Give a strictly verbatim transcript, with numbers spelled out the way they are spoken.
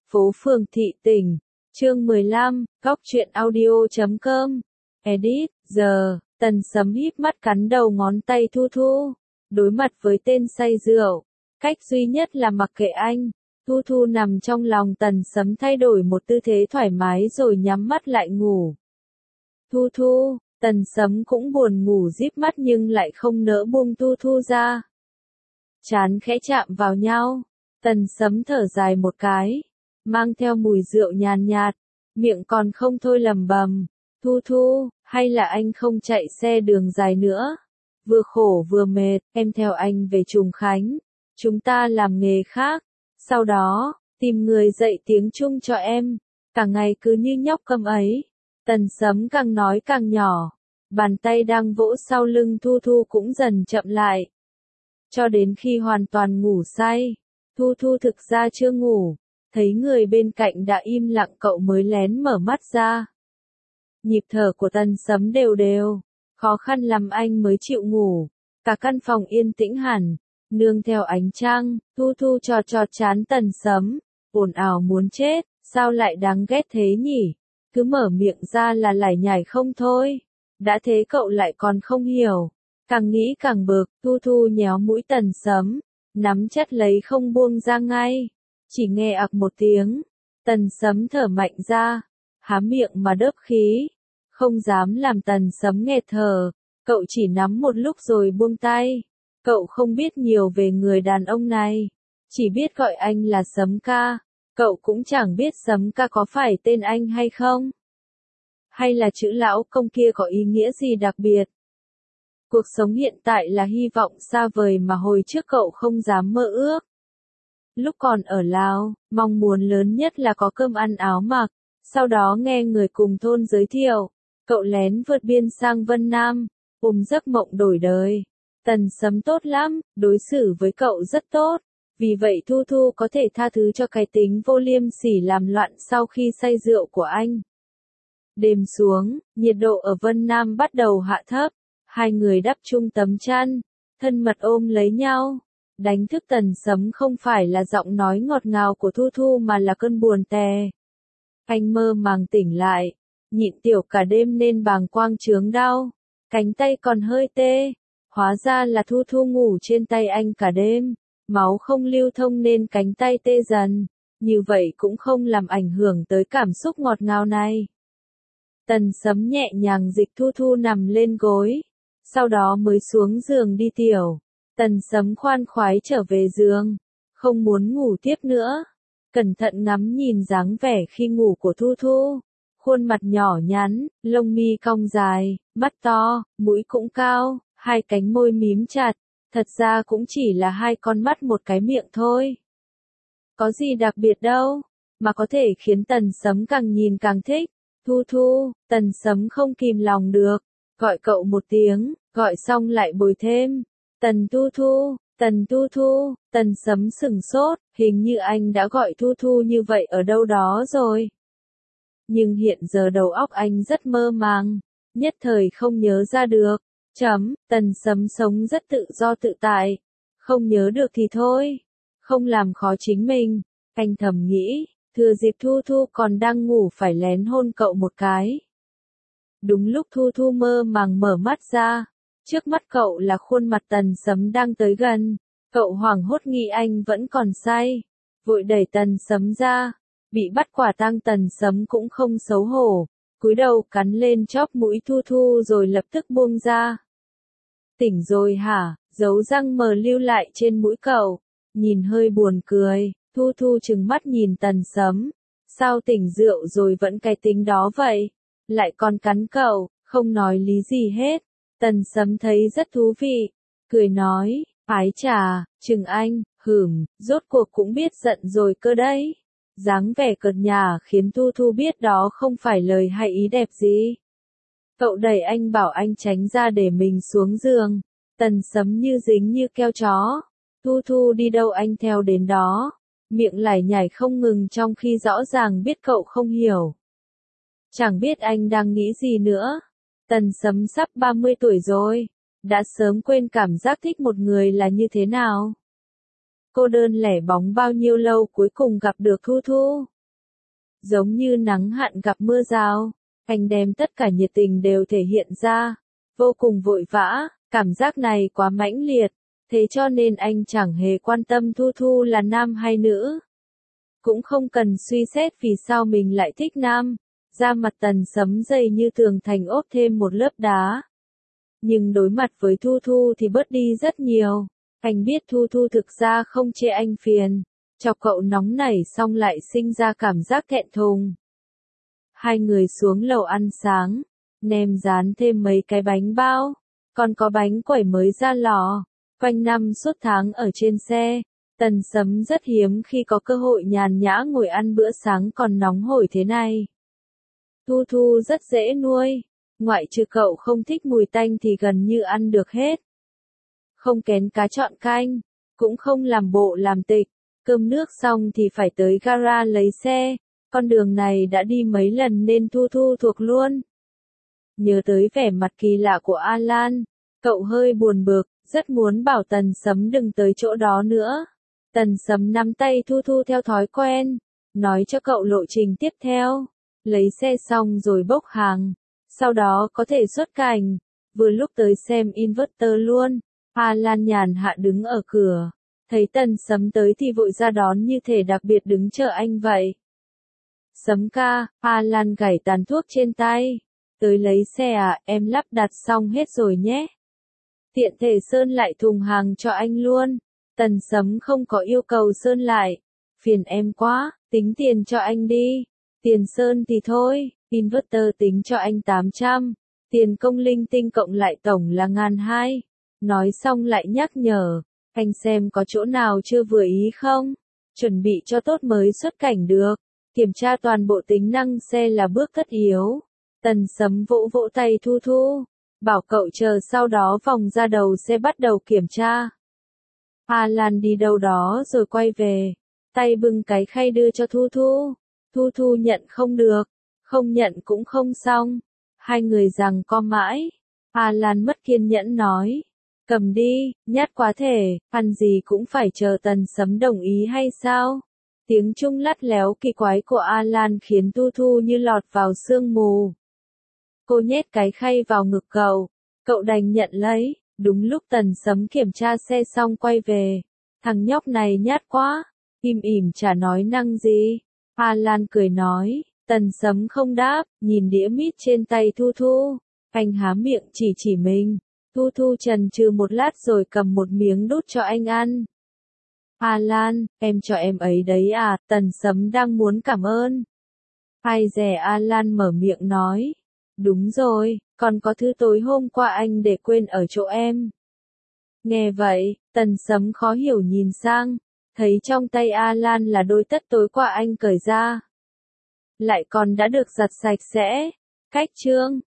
Phố phường thị tỉnh. Chương mười lăm, góc truyện audio chấm com. Edit, giờ, Tần Sấm híp mắt cắn đầu ngón tay Thu Thu. Đối mặt với tên say rượu, cách duy nhất là mặc kệ anh. Thu Thu nằm trong lòng Tần Sấm thay đổi một tư thế thoải mái rồi nhắm mắt lại ngủ. Thu Thu, Tần Sấm cũng buồn ngủ díp mắt nhưng lại không nỡ buông Thu Thu ra. Trán khẽ chạm vào nhau, Tần Sấm thở dài một cái, mang theo mùi rượu nhàn nhạt, miệng còn không thôi lẩm bẩm, Thu Thu, hay là anh không chạy xe đường dài nữa? Vừa khổ vừa mệt, em theo anh về Trùng Khánh, chúng ta làm nghề khác, sau đó, tìm người dạy tiếng Trung cho em, cả ngày cứ như nhóc câm ấy. Tần Sấm càng nói càng nhỏ, bàn tay đang vỗ sau lưng Thu Thu cũng dần chậm lại. Cho đến khi hoàn toàn ngủ say, Thu Thu thực ra chưa ngủ, thấy người bên cạnh đã im lặng cậu mới lén mở mắt ra. Nhịp thở của Tần Sấm đều đều, khó khăn lắm anh mới chịu ngủ, cả căn phòng yên tĩnh hẳn, nương theo ánh trăng, Thu Thu trò trò chán Tần Sấm, ồn ào muốn chết, sao lại đáng ghét thế nhỉ, cứ mở miệng ra là lải nhải không thôi, đã thế cậu lại còn không hiểu. Càng nghĩ càng bực, Thu Thu nhéo mũi Tần Sấm, nắm chặt lấy không buông ra ngay. Chỉ nghe ặc một tiếng, Tần Sấm thở mạnh ra, há miệng mà đớp khí, không dám làm Tần Sấm nghẹt thở, cậu chỉ nắm một lúc rồi buông tay. Cậu không biết nhiều về người đàn ông này, chỉ biết gọi anh là Sấm ca, cậu cũng chẳng biết Sấm ca có phải tên anh hay không, hay là chữ lão công kia có ý nghĩa gì đặc biệt. Cuộc sống hiện tại là hy vọng xa vời mà hồi trước cậu không dám mơ ước. Lúc còn ở Lào, mong muốn lớn nhất là có cơm ăn áo mặc, sau đó nghe người cùng thôn giới thiệu, cậu lén vượt biên sang Vân Nam, ôm giấc mộng đổi đời. Tần Sấm tốt lắm, đối xử với cậu rất tốt, vì vậy Thu Thu có thể tha thứ cho cái tính vô liêm sỉ làm loạn sau khi say rượu của anh. Đêm xuống, nhiệt độ ở Vân Nam bắt đầu hạ thấp. Hai người đắp chung tấm chăn, thân mật ôm lấy nhau. Đánh thức Tần Sấm không phải là giọng nói ngọt ngào của Thu Thu mà là cơn buồn tè. Anh mơ màng tỉnh lại, nhịn tiểu cả đêm nên bàng quang chướng đau, cánh tay còn hơi tê. Hóa ra là Thu Thu ngủ trên tay anh cả đêm, máu không lưu thông nên cánh tay tê dần, như vậy cũng không làm ảnh hưởng tới cảm xúc ngọt ngào này. Tần Sấm nhẹ nhàng dịch Thu Thu nằm lên gối. Sau đó mới xuống giường đi tiểu. Tần Sấm khoan khoái trở về giường, không muốn ngủ tiếp nữa. Cẩn thận ngắm nhìn dáng vẻ khi ngủ của Thu Thu. Khuôn mặt nhỏ nhắn, lông mi cong dài, mắt to, mũi cũng cao, hai cánh môi mím chặt. Thật ra cũng chỉ là hai con mắt một cái miệng thôi. Có gì đặc biệt đâu, mà có thể khiến Tần Sấm càng nhìn càng thích. Thu Thu, Tần Sấm không kìm lòng được. Gọi cậu một tiếng, gọi xong lại bồi thêm. Tần Thu Thu, Tần Thu Thu, Tần Sấm sửng sốt, hình như anh đã gọi Thu Thu như vậy ở đâu đó rồi. Nhưng hiện giờ đầu óc anh rất mơ màng, nhất thời không nhớ ra được. Chấm, Tần Sấm sống rất tự do tự tại. Không nhớ được thì thôi, không làm khó chính mình. Anh thầm nghĩ, thừa dịp Thu Thu còn đang ngủ phải lén hôn cậu một cái. Đúng lúc Thu Thu mơ màng mở mắt ra, trước mắt cậu là khuôn mặt Tần Sấm đang tới gần, cậu hoảng hốt nghĩ anh vẫn còn say, vội đẩy Tần Sấm ra, bị bắt quả tang Tần Sấm cũng không xấu hổ, cúi đầu cắn lên chóp mũi Thu Thu rồi lập tức buông ra. Tỉnh rồi hả? Dấu răng mờ lưu lại trên mũi cậu, nhìn hơi buồn cười, Thu Thu trừng mắt nhìn Tần Sấm, sao tỉnh rượu rồi vẫn cái tính đó vậy? Lại còn cắn cậu, không nói lý gì hết. Tần Sấm thấy rất thú vị, cười nói, ái chà, chừng anh, hửm, rốt cuộc cũng biết giận rồi cơ đấy. Dáng vẻ cợt nhả khiến Thu Thu biết đó không phải lời hay ý đẹp gì. Cậu đẩy anh bảo anh tránh ra để mình xuống giường. Tần Sấm như dính như keo chó. Thu Thu đi đâu anh theo đến đó. Miệng lải nhải không ngừng trong khi rõ ràng biết cậu không hiểu. Chẳng biết anh đang nghĩ gì nữa. Tần Sấm sắp ba mươi tuổi rồi, đã sớm quên cảm giác thích một người là như thế nào. Cô đơn lẻ bóng bao nhiêu lâu cuối cùng gặp được Thu Thu. giống như nắng hạn gặp mưa rào. Anh đem tất cả nhiệt tình đều thể hiện ra, vô cùng vội vã, cảm giác này quá mãnh liệt, thế cho nên anh chẳng hề quan tâm Thu Thu là nam hay nữ. Cũng không cần suy xét vì sao mình lại thích nam, da mặt Tần Sấm dày như tường thành ốp thêm một lớp đá. Nhưng đối mặt với Thu Thu thì bớt đi rất nhiều, anh biết Thu Thu thực ra không chê anh phiền, chọc cậu nóng nảy xong lại sinh ra cảm giác thẹn thùng. Hai người xuống lầu ăn sáng, nem rán thêm mấy cái bánh bao, còn có bánh quẩy mới ra lò. Quanh năm suốt tháng ở trên xe, Tần Sấm rất hiếm khi có cơ hội nhàn nhã ngồi ăn bữa sáng còn nóng hổi thế này. Thu Thu rất dễ nuôi, ngoại trừ cậu không thích mùi tanh thì gần như ăn được hết. Không kén cá chọn canh, cũng không làm bộ làm tịch, cơm nước xong thì phải tới gara lấy xe, con đường này đã đi mấy lần nên Thu Thu thuộc luôn. Nhớ tới vẻ mặt kỳ lạ của Alan, cậu hơi buồn bực, rất muốn bảo Tần Sấm đừng tới chỗ đó nữa. Tần Sấm nắm tay Thu Thu theo thói quen, nói cho cậu lộ trình tiếp theo, lấy xe xong rồi bốc hàng, sau đó có thể xuất cảnh, vừa lúc tới xem inverter luôn. Alan nhàn hạ đứng ở cửa, thấy Tần Sấm tới thì vội ra đón như thể đặc biệt đứng chờ anh vậy. Sấm ca, Alan gảy tàn thuốc trên tay, tới lấy xe à, em lắp đặt xong hết rồi nhé. Tiện thể sơn lại thùng hàng cho anh luôn. Tần Sấm không có yêu cầu sơn lại, phiền em quá, tính tiền cho anh đi. Tiền sơn thì thôi, inverter tính cho anh tám trăm, tiền công linh tinh cộng lại tổng là ngàn hai. Nói xong lại nhắc nhở, anh xem có chỗ nào chưa vừa ý không, chuẩn bị cho tốt mới xuất cảnh được. Kiểm tra toàn bộ tính năng xe là bước tất yếu. Tần Sấm vỗ vỗ tay Thu Thu, bảo cậu chờ sau đó vòng ra đầu xe bắt đầu kiểm tra. Alan đi đâu đó rồi quay về, tay bưng cái khay đưa cho Thu Thu. Thu Thu nhận không được, không nhận cũng không xong. Hai người giằng co mãi. Alan mất kiên nhẫn nói, cầm đi, nhát quá thể, ăn gì cũng phải chờ Tần Sấm đồng ý hay sao? Tiếng Trung lắt léo kỳ quái của Alan khiến Thu Thu như lọt vào sương mù. Cô nhét cái khay vào ngực cậu, cậu đành nhận lấy. Đúng lúc Tần Sấm kiểm tra xe xong quay về, thằng nhóc này nhát quá, im ỉm chả nói năng gì. Alan cười nói, Tần Sấm không đáp, nhìn đĩa mít trên tay Thu Thu, anh há miệng chỉ chỉ mình. Thu Thu chần chừ một lát rồi cầm một miếng đút cho anh ăn. Alan, em cho em ấy đấy à, Tần Sấm đang muốn cảm ơn. Ai dè Alan mở miệng nói, đúng rồi, còn có thứ tối hôm qua anh để quên ở chỗ em. Nghe vậy, Tần Sấm khó hiểu nhìn sang, thấy trong tay Alan là đôi tất tối qua anh cởi ra. Lại còn đã được giặt sạch sẽ. Cách chương